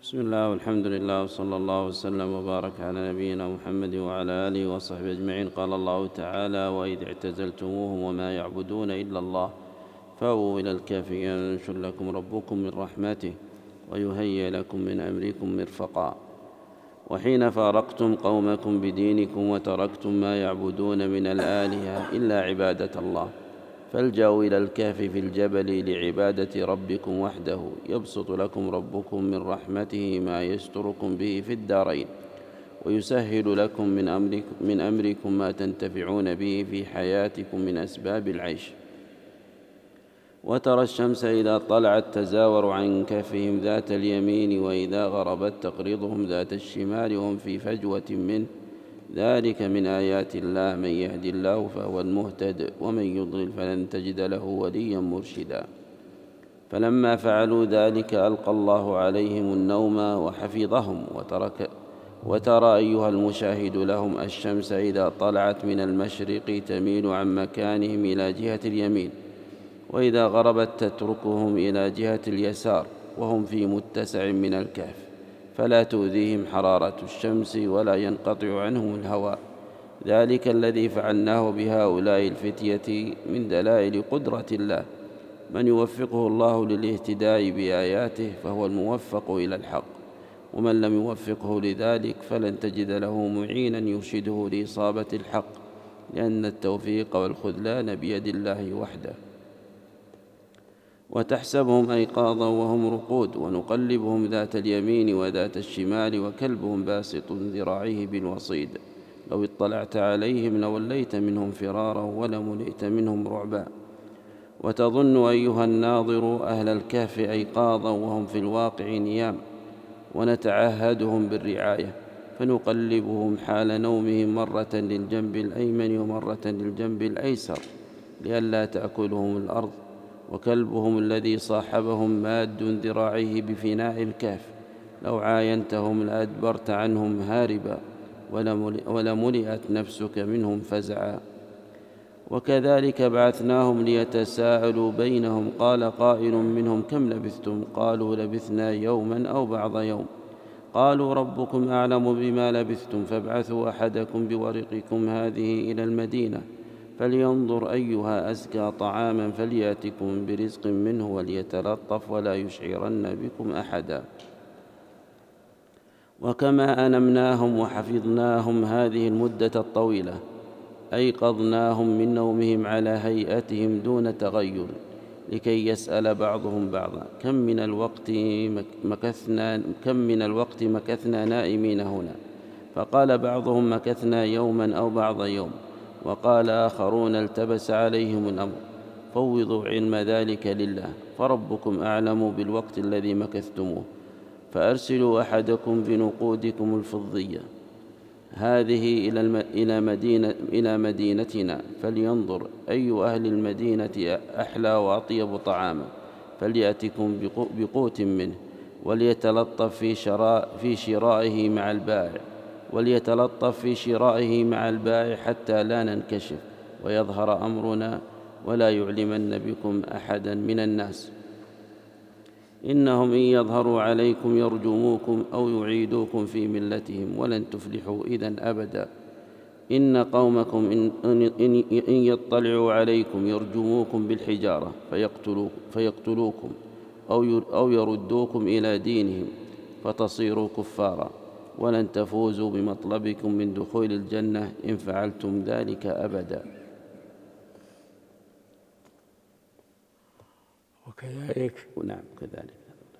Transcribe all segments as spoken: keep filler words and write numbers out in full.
بسم الله والحمد لله وصلى الله وسلم وبارك على نبينا محمد وعلى آله وصحبه أجمعين. قال الله تعالى: وإذ اعتزلتموهم وما يعبدون إلا الله فأووا إلى الكهف ينشر لكم ربكم من رحمته ويهيئ لكم من أمركم مرفقا. وحين فارقتم قومكم بدينكم وتركتم ما يعبدون من الآلهة إلا عبادة الله فالجأوا إلى الكهف في الجبل لعبادة ربكم وحده يبسط لكم ربكم من رحمته ما يستركم به في الدارين ويسهل لكم من أمركم, من أمركم ما تنتفعون به في حياتكم من أسباب العيش. وترى الشمس إذا طلعت تزاور عن كهفهم ذات اليمين وإذا غربت تقرضهم ذات الشمال وهم في فجوة منه ذلك من آيات الله من يهد الله فهو المهتد ومن يضلل فلن تجد له وليا مرشدا. فلما فعلوا ذلك ألقى الله عليهم النوم وحفظهم. وترك وترى أيها المشاهد لهم الشمس إذا طلعت من المشرق تميل عن مكانهم إلى جهة اليمين وإذا غربت تتركهم إلى جهة اليسار وهم في متسع من الكهف فلا تؤذيهم حرارة الشمس ولا ينقطع عنهم الهواء. ذلك الذي فعلناه بهؤلاء الفتية من دلائل قدرة الله. من يوفقه الله للاهتداء بآياته فهو الموفق إلى الحق، ومن لم يوفقه لذلك فلن تجد له معينا يرشده لإصابة الحق، لأن التوفيق والخذلان بيد الله وحده. وتحسبهم أيقاظا وهم رقود ونقلبهم ذات اليمين وذات الشمال وكلبهم باسط ذراعيه بالوصيد لو اطلعت عليهم لوليت منهم فرارا ولملئت منهم رعبا. وتظن أيها الناظر أهل الكهف أيقاظا وهم في الواقع نيام ونتعهدهم بالرعاية فنقلبهم حال نومهم مرة للجنب الأيمن ومرة للجنب الأيسر لئلا تأكلهم الأرض. وكلبهم الذي صاحبهم ماد ذراعيه بفناء الكهف لو عاينتهم لأدبرت عنهم هاربا ولملئت نفسك منهم فزعا. وكذلك بعثناهم ليتساءلوا بينهم قال قائل منهم كم لبثتم؟ قالوا لبثنا يوما أو بعض يوم. قالوا ربكم أعلم بما لبثتم فابعثوا أحدكم بورقكم هذه إلى المدينة فلينظر أيها أزكى طعاما فليأتكم برزق منه وليتلطف ولا يشعرن بكم أحدا. وكما أنمناهم وحفظناهم هذه المدة الطويلة أيقظناهم من نومهم على هيئتهم دون تغير لكي يسأل بعضهم بعضا كم من الوقت مكثنا, كم من الوقت مكثنا نائمين هنا؟ فقال بعضهم مكثنا يوما أو بعض يوم، وقال آخرون التبس عليهم الأمر. فوضوا علم ذلك لله فربكم أعلم بالوقت الذي مكثتموه. فأرسلوا أحدكم بنقودكم الفضية هذه إلى مدينة إلى مدينتنا فلينظر أي أهل المدينة أحلى وأطيب طعاما فليأتكم بقوت منه وليتلطف في شراء في شرائه مع البائع وليتلطف في شرائه مع البائع حتى لا ننكشف ويظهر أمرنا ولا يعلمن بكم أحدا من الناس. إنهم إن يظهروا عليكم يرجموكم أو يعيدوكم في ملتهم ولن تفلحوا إذن أبدا. إن قومكم إن, إن, إن يطلعوا عليكم يرجموكم بالحجارة فيقتلوكم, فيقتلوكم أو, أو يردوكم إلى دينهم فتصيروا كفارا ولن تفوزوا بمطلبكم من دخول الجنة إن فعلتم ذلك أبدا. وكذلك نعم كذلك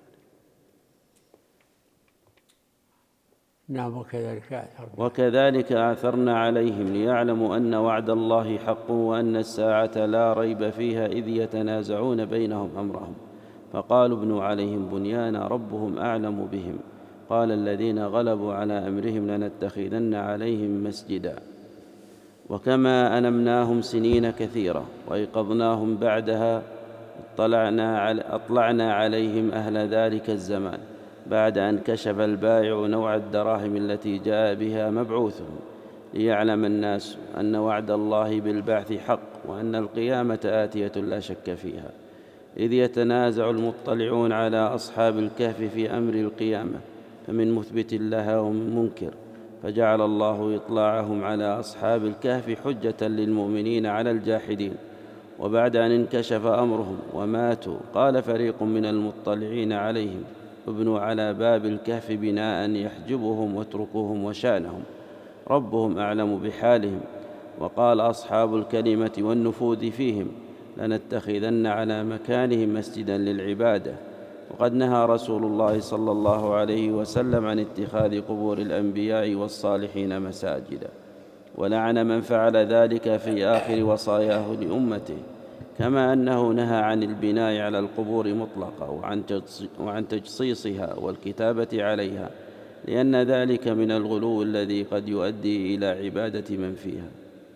نعم وكذلك أعثرنا وكذلك أعثرنا عليهم ليعلموا أن وعد الله حق وأن الساعة لا ريب فيها إذ يتنازعون بينهم أمرهم فقالوا ابنوا عليهم بنيانا ربهم أعلم بهم قال الذين غلبوا على أمرهم لنتخذن عليهم مسجدا. وكما أنمناهم سنين كثيرة وأيقظناهم بعدها اطلعنا, أطلعنا عليهم أهل ذلك الزمان بعد أن كشف البائع نوع الدراهم التي جاء بها مبعوثهم ليعلم الناس أن وعد الله بالبعث حق وأن القيامة آتية لا شك فيها. إذ يتنازع المطلعون على أصحاب الكهف في أمر القيامة فمن مثبت لها ومن منكر، فجعل الله إطلاعهم على أصحاب الكهف حجة للمؤمنين على الجاحدين. وبعد أن انكشف أمرهم وماتوا قال فريق من المطلعين عليهم: ابنوا على باب الكهف بناء يحجبهم واتركوهم وشأنهم، ربهم أعلم بحالهم. وقال أصحاب الكلمة والنفوذ فيهم: لنتخذن على مكانهم مسجدا للعبادة. وقد نهى رسول الله صلى الله عليه وسلم عن اتخاذ قبور الأنبياء والصالحين مساجدا، ولعن من فعل ذلك في آخر وصاياه لأمته، كما أنه نهى عن البناء على القبور مطلقا وعن تجصيصها والكتابة عليها، لأن ذلك من الغلو الذي قد يؤدي إلى عبادة من فيها.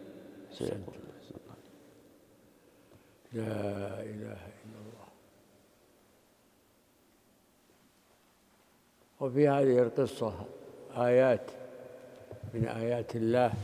لا إله إلا الله. وفي هذه القصة آيات من آيات الله،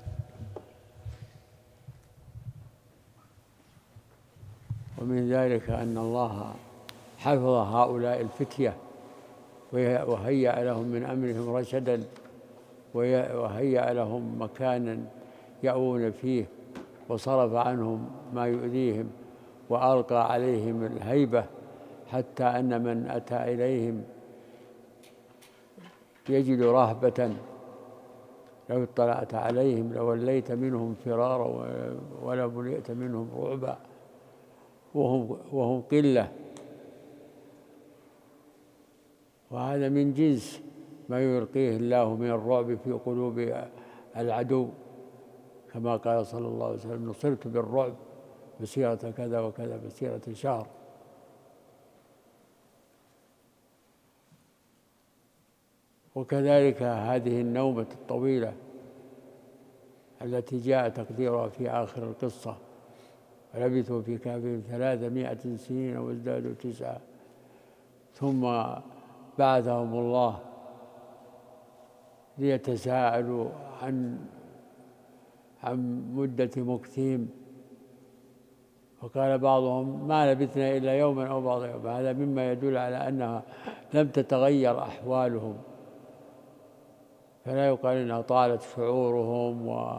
ومن ذلك أن الله حفظ هؤلاء الفتية وهيأ لهم من أمرهم رشدا، وهيأ لهم مكانا يأوون فيه، وصرف عنهم ما يؤذيهم، وألقى عليهم الهيبة، حتى أن من أتى إليهم يجد رهبة، لو اطلعت عليهم لوليت منهم فرارا ولملئت منهم رعبا، وهم, وهم قلة. وهذا من جنس ما يلقيه الله من الرعب في قلوب العدو، كما قال صلى الله عليه وسلم: نصرت بالرعب مسيرة كذا وكذا، مسيرة شهر. وكذلك هذه النومة الطويلة التي جاء تقديرها في آخر القصة: ولبثوا في كهفهم ثلاثمائة سنين وازدادوا تسعة، ثم بعثهم الله ليتساءلوا عن عن مدة مكثهم، فقال بعضهم: ما لبثنا إلا يوما أو بعض يوم. هذا مما يدل على أنها لم تتغير أحوالهم، فلا يقال أنها طالت شعورهم و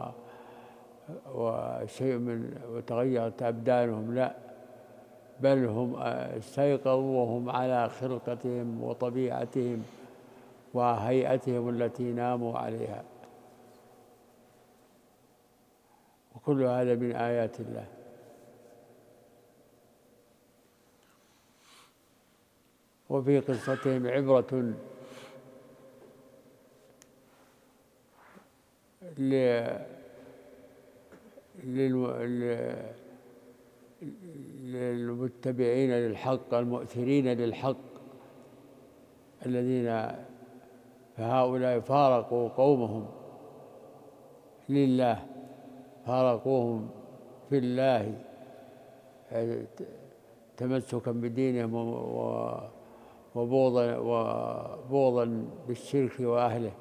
وشيء من وتغيرت أبدانهم، لا، بل هم استيقظوا وهم على خلقتهم وطبيعتهم وهيئتهم التي ناموا عليها. وكل هذا من آيات الله. وفي قصتهم عبرة للمتبعين للحق المؤثرين للحق، الذين فهؤلاء فارقوا قومهم لله، فارقوهم في الله تمسكا بدينهم وبغضا وبغضا بالشرك وأهله،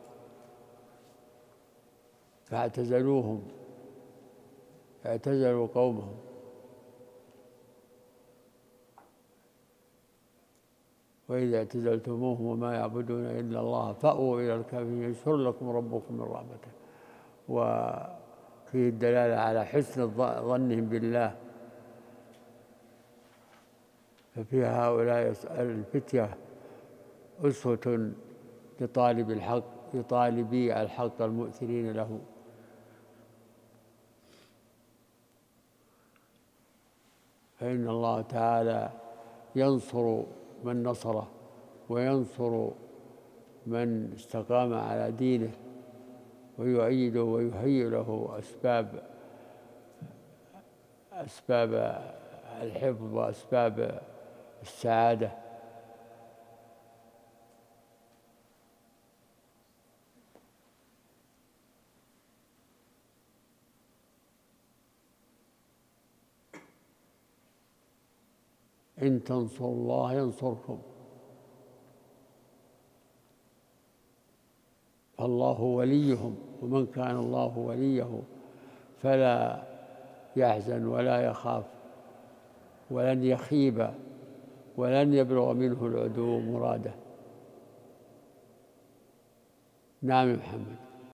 فاعتزلوهم، اعتزلوا قومهم. وإذا اعتزلتموهم وما يعبدون إلا الله فأووا إلى الكهف ينشر لكم ربكم من رحمته. وفيه الدلالة على حسن ظنهم بالله. ففي هؤلاء الفتية أسوة لطالب الحق، لطالبي الحق المؤثرين له. فإن الله تعالى ينصر من نصره، وينصر من استقام على دينه، ويؤيده ويهيئ له أسباب أسباب الحفظ وأسباب السعادة. إن تنصروا الله ينصركم، فالله وليهم، ومن كان الله وليه فلا يحزن ولا يخاف ولن يخيب ولن يبلغ منه العدو مراده. نعم يا محمد.